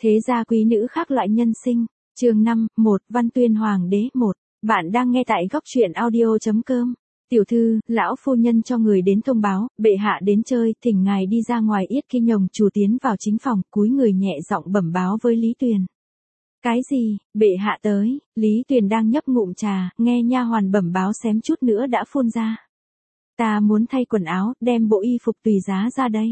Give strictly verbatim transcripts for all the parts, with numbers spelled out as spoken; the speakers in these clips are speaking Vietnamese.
Thế gia quý nữ khác loại nhân sinh, chương năm, một, Văn Tuyên Hoàng đế một. Bạn đang nghe tại góc truyện audio chấm com. Tiểu thư, lão phu nhân cho người đến thông báo, bệ hạ đến chơi, thỉnh ngài đi ra ngoài. Yết Kinh Nhồng chủ tiến vào chính phòng, cúi người nhẹ giọng bẩm báo với Lý Tuyền. Cái gì, bệ hạ tới? Lý Tuyền đang nhấp ngụm trà, nghe nha hoàn bẩm báo xém chút nữa đã phun ra. Ta muốn thay quần áo, đem bộ y phục tùy giá ra đây.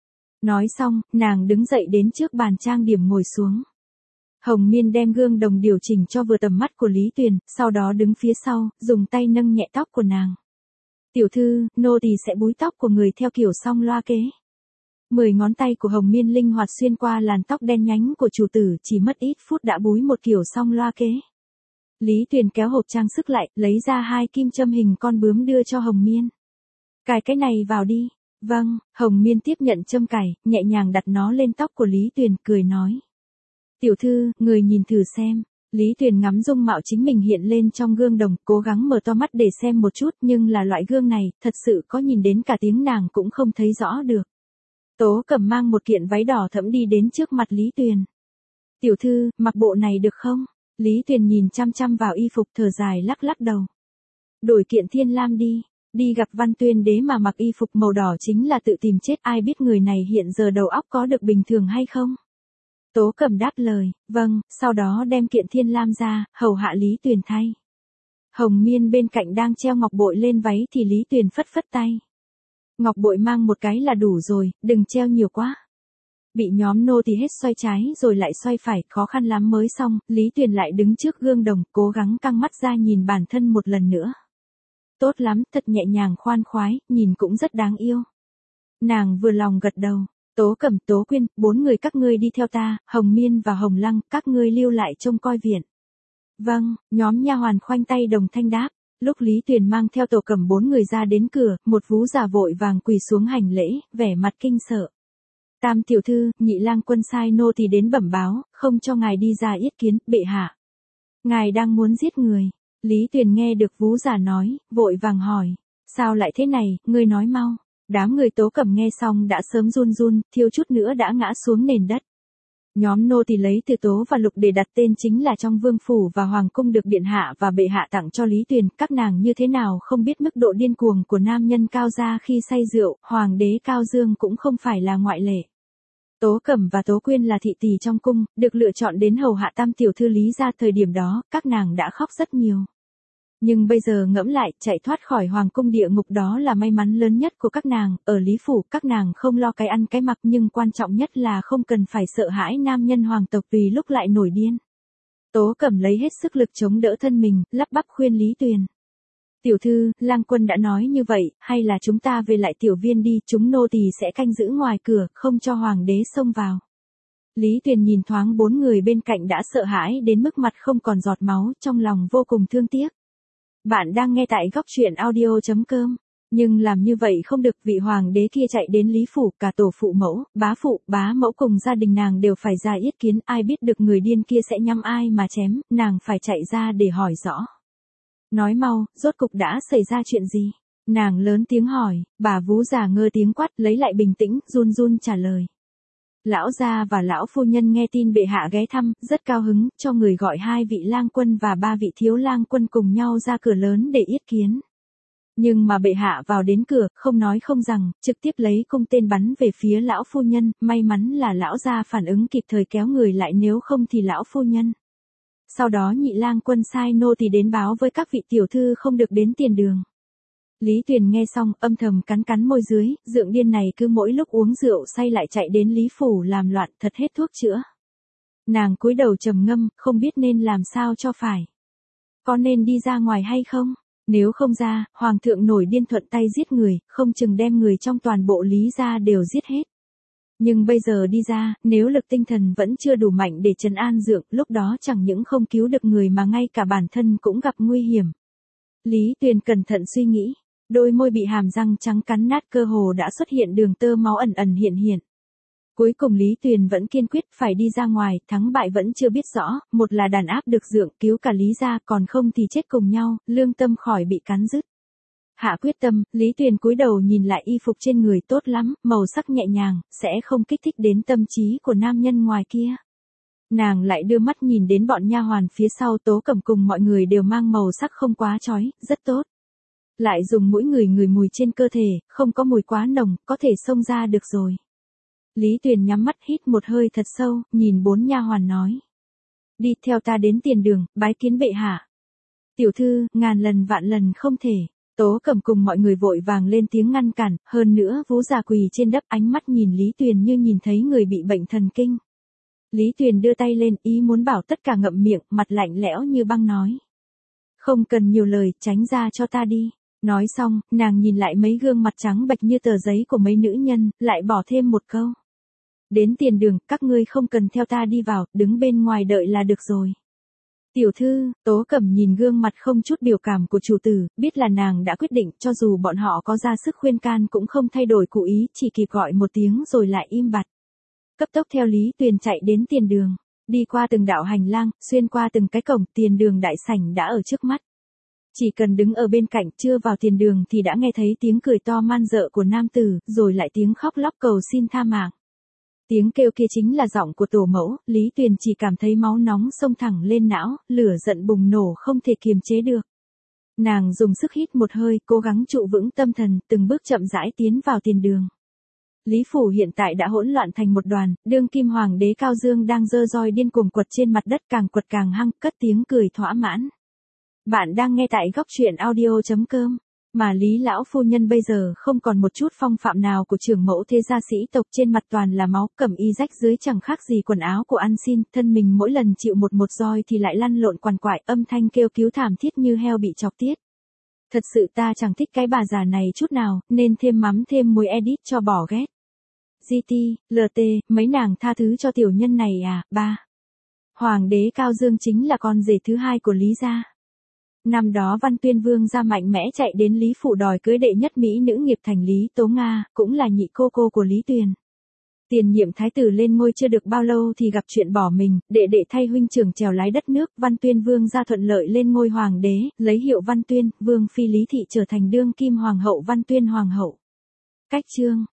Nói xong, nàng đứng dậy đến trước bàn trang điểm ngồi xuống. Hồng Miên đem gương đồng điều chỉnh cho vừa tầm mắt của Lý Tuyền, sau đó đứng phía sau, dùng tay nâng nhẹ tóc của nàng. Tiểu thư, nô tỳ sẽ búi tóc của người theo kiểu song loa kế. Mười ngón tay của Hồng Miên linh hoạt xuyên qua làn tóc đen nhánh của chủ tử, chỉ mất ít phút đã búi một kiểu song loa kế. Lý Tuyền kéo hộp trang sức lại, lấy ra hai kim châm hình con bướm đưa cho Hồng Miên. Cài cái này vào đi. Vâng, Hồng Miên tiếp nhận châm cài, nhẹ nhàng đặt nó lên tóc của Lý Tuyền, cười nói. Tiểu thư, người nhìn thử xem. Lý Tuyền ngắm dung mạo chính mình hiện lên trong gương đồng, cố gắng mở to mắt để xem một chút, nhưng là loại gương này, thật sự có nhìn đến cả tiếng nàng cũng không thấy rõ được. Tố Cẩm mang một kiện váy đỏ thẫm đi đến trước mặt Lý Tuyền. Tiểu thư, mặc bộ này được không? Lý Tuyền nhìn chăm chăm vào y phục, thở dài lắc lắc đầu. Đổi kiện thiên lam đi. Đi gặp Văn Tuyên đế mà mặc y phục màu đỏ chính là tự tìm chết, ai biết người này hiện giờ đầu óc có được bình thường hay không? Tố Cẩm đáp lời, vâng, sau đó đem kiện thiên lam ra, hầu hạ Lý Tuyền thay. Hồng Miên bên cạnh đang treo ngọc bội lên váy thì Lý Tuyền phất phất tay. Ngọc bội mang một cái là đủ rồi, đừng treo nhiều quá. Bị nhóm nô thì hết xoay trái rồi lại xoay phải, khó khăn lắm mới xong, Lý Tuyền lại đứng trước gương đồng, cố gắng căng mắt ra nhìn bản thân một lần nữa. Tốt lắm, thật nhẹ nhàng khoan khoái, nhìn cũng rất đáng yêu. Nàng vừa lòng gật đầu. Tố Cẩm, Tố Quyên, bốn người các ngươi đi theo ta, Hồng Miên và Hồng Lăng, các ngươi lưu lại trông coi viện. Vâng, nhóm nha hoàn khoanh tay đồng thanh đáp. Lúc Lý Tuyền mang theo Tổ Cẩm bốn người ra đến cửa, một vú già vội vàng quỳ xuống hành lễ, vẻ mặt kinh sợ. Tam tiểu thư, nhị lang quân sai nô thì đến bẩm báo, không cho ngài đi ra yết kiến, bệ hạ. Ngài đang muốn giết người. Lý Tuyền nghe được vú già nói, vội vàng hỏi. Sao lại thế này, ngươi nói mau. Đám người Tố Cẩm nghe xong đã sớm run run, thiếu chút nữa đã ngã xuống nền đất. Nhóm nô tỳ lấy từ Tố và Lục để đặt tên chính là trong vương phủ và hoàng cung được điện hạ và bệ hạ tặng cho Lý Tuyền. Các nàng như thế nào không biết mức độ điên cuồng của nam nhân Cao gia khi say rượu, hoàng đế Cao Dương cũng không phải là ngoại lệ. Tố Cẩm và Tố Quyên là thị tỳ trong cung, được lựa chọn đến hầu hạ tam tiểu thư Lý gia. Thời điểm đó, các nàng đã khóc rất nhiều. Nhưng bây giờ ngẫm lại, chạy thoát khỏi hoàng cung địa ngục đó là may mắn lớn nhất của các nàng. Ở Lý phủ, các nàng không lo cái ăn cái mặc, nhưng quan trọng nhất là không cần phải sợ hãi nam nhân hoàng tộc tùy lúc lại nổi điên. Tố Cẩm lấy hết sức lực chống đỡ thân mình, lắp bắp khuyên Lý Tuyền. Tiểu thư, lang quân đã nói như vậy, hay là chúng ta về lại tiểu viên đi, chúng nô tỳ sẽ canh giữ ngoài cửa, không cho hoàng đế xông vào. Lý Tuyền nhìn thoáng bốn người bên cạnh đã sợ hãi đến mức mặt không còn giọt máu, trong lòng vô cùng thương tiếc. Bạn đang nghe tại góc truyện audio chấm com. Nhưng làm như vậy không được, vị hoàng đế kia chạy đến Lý phủ, cả tổ phụ mẫu, bá phụ, bá mẫu cùng gia đình nàng đều phải ra yết kiến, ai biết được người điên kia sẽ nhắm ai mà chém, nàng phải chạy ra để hỏi rõ. Nói mau, rốt cục đã xảy ra chuyện gì? Nàng lớn tiếng hỏi, bà vú già ngơ tiếng quát, lấy lại bình tĩnh, run run trả lời. Lão gia và lão phu nhân nghe tin bệ hạ ghé thăm, rất cao hứng, cho người gọi hai vị lang quân và ba vị thiếu lang quân cùng nhau ra cửa lớn để yết kiến. Nhưng mà bệ hạ vào đến cửa, không nói không rằng, trực tiếp lấy cung tên bắn về phía lão phu nhân, may mắn là lão gia phản ứng kịp thời kéo người lại, nếu không thì lão phu nhân. Sau đó nhị lang quân sai nô tỳ đến báo với các vị tiểu thư không được đến tiền đường. Lý Tuyền nghe xong, âm thầm cắn cắn môi dưới, dượng điên này cứ mỗi lúc uống rượu say lại chạy đến Lý phủ làm loạn, thật hết thuốc chữa. Nàng cúi đầu trầm ngâm, không biết nên làm sao cho phải. Có nên đi ra ngoài hay không? Nếu không ra, hoàng thượng nổi điên thuận tay giết người, không chừng đem người trong toàn bộ Lý gia đều giết hết. Nhưng bây giờ đi ra, nếu lực tinh thần vẫn chưa đủ mạnh để trấn an dượng, lúc đó chẳng những không cứu được người mà ngay cả bản thân cũng gặp nguy hiểm. Lý Tuyền cẩn thận suy nghĩ. Đôi môi bị hàm răng trắng cắn nát, cơ hồ đã xuất hiện đường tơ máu ẩn ẩn hiện hiện. Cuối cùng Lý Tuyền vẫn kiên quyết phải đi ra ngoài, thắng bại vẫn chưa biết rõ, một là đàn áp được dượng cứu cả Lý gia, còn không thì chết cùng nhau, lương tâm khỏi bị cắn rứt. Hạ quyết tâm, Lý Tuyền cúi đầu nhìn lại y phục trên người, tốt lắm, màu sắc nhẹ nhàng, sẽ không kích thích đến tâm trí của nam nhân ngoài kia. Nàng lại đưa mắt nhìn đến bọn nha hoàn phía sau Tố Cẩm cùng mọi người đều mang màu sắc không quá chói, rất tốt. Lại dùng mũi người người mùi trên cơ thể, không có mùi quá nồng, có thể xông ra được rồi. Lý Tuyền nhắm mắt hít một hơi thật sâu, nhìn bốn nha hoàn nói. Đi theo ta đến tiền đường, bái kiến bệ hạ. Tiểu thư, ngàn lần vạn lần không thể. Tố Cẩm cùng mọi người vội vàng lên tiếng ngăn cản, hơn nữa Vũ già quỳ trên đất ánh mắt nhìn Lý Tuyền như nhìn thấy người bị bệnh thần kinh. Lý Tuyền đưa tay lên ý muốn bảo tất cả ngậm miệng, mặt lạnh lẽo như băng nói. Không cần nhiều lời, tránh ra cho ta đi. Nói xong, nàng nhìn lại mấy gương mặt trắng bệch như tờ giấy của mấy nữ nhân, lại bỏ thêm một câu. Đến tiền đường, các ngươi không cần theo ta đi vào, đứng bên ngoài đợi là được rồi. Tiểu thư, Tố Cẩm nhìn gương mặt không chút biểu cảm của chủ tử, biết là nàng đã quyết định, cho dù bọn họ có ra sức khuyên can cũng không thay đổi cụ ý, chỉ kịp gọi một tiếng rồi lại im bặt. Cấp tốc theo Lý Tuyền chạy đến tiền đường, đi qua từng đạo hành lang, xuyên qua từng cái cổng, tiền đường đại sảnh đã ở trước mắt. Chỉ cần đứng ở bên cạnh, chưa vào tiền đường thì đã nghe thấy tiếng cười to man dợ của nam tử, rồi lại tiếng khóc lóc cầu xin tha mạng. Tiếng kêu kia chính là giọng của tổ mẫu, Lý Tuyền chỉ cảm thấy máu nóng xông thẳng lên não, lửa giận bùng nổ không thể kiềm chế được. Nàng dùng sức hít một hơi, cố gắng trụ vững tâm thần, từng bước chậm rãi tiến vào tiền đường. Lý phủ hiện tại đã hỗn loạn thành một đoàn, đương kim hoàng đế Cao Dương đang giơ roi điên cuồng quật trên mặt đất, càng quật càng hăng, cất tiếng cười thỏa mãn. Bạn đang nghe tại góc truyện audio chấm com. Mà Lý lão phu nhân bây giờ không còn một chút phong phạm nào của trưởng mẫu thế gia sĩ tộc, trên mặt toàn là máu, cẩm y rách dưới chẳng khác gì quần áo của ăn xin, thân mình mỗi lần chịu một một roi thì lại lăn lộn quằn quại, âm thanh kêu cứu thảm thiết như heo bị chọc tiết. Thật sự ta chẳng thích cái bà già này chút nào, nên thêm mắm thêm muối edit cho bỏ ghét. giê tê, lờ tê, mấy nàng tha thứ cho tiểu nhân này à, ba. Hoàng đế Cao Dương chính là con rể thứ hai của Lý gia. Năm đó Văn Tuyên Vương ra mạnh mẽ chạy đến Lý phủ đòi cưới đệ nhất mỹ nữ nghiệp thành Lý Tố Nga, cũng là nhị cô cô của Lý Tuyền. Tiền nhiệm thái tử lên ngôi chưa được bao lâu thì gặp chuyện bỏ mình, đệ đệ thay huynh trưởng chèo lái đất nước, Văn Tuyên Vương ra thuận lợi lên ngôi hoàng đế, lấy hiệu Văn Tuyên, Vương phi Lý thị trở thành đương kim hoàng hậu Văn Tuyên hoàng hậu. Cách chương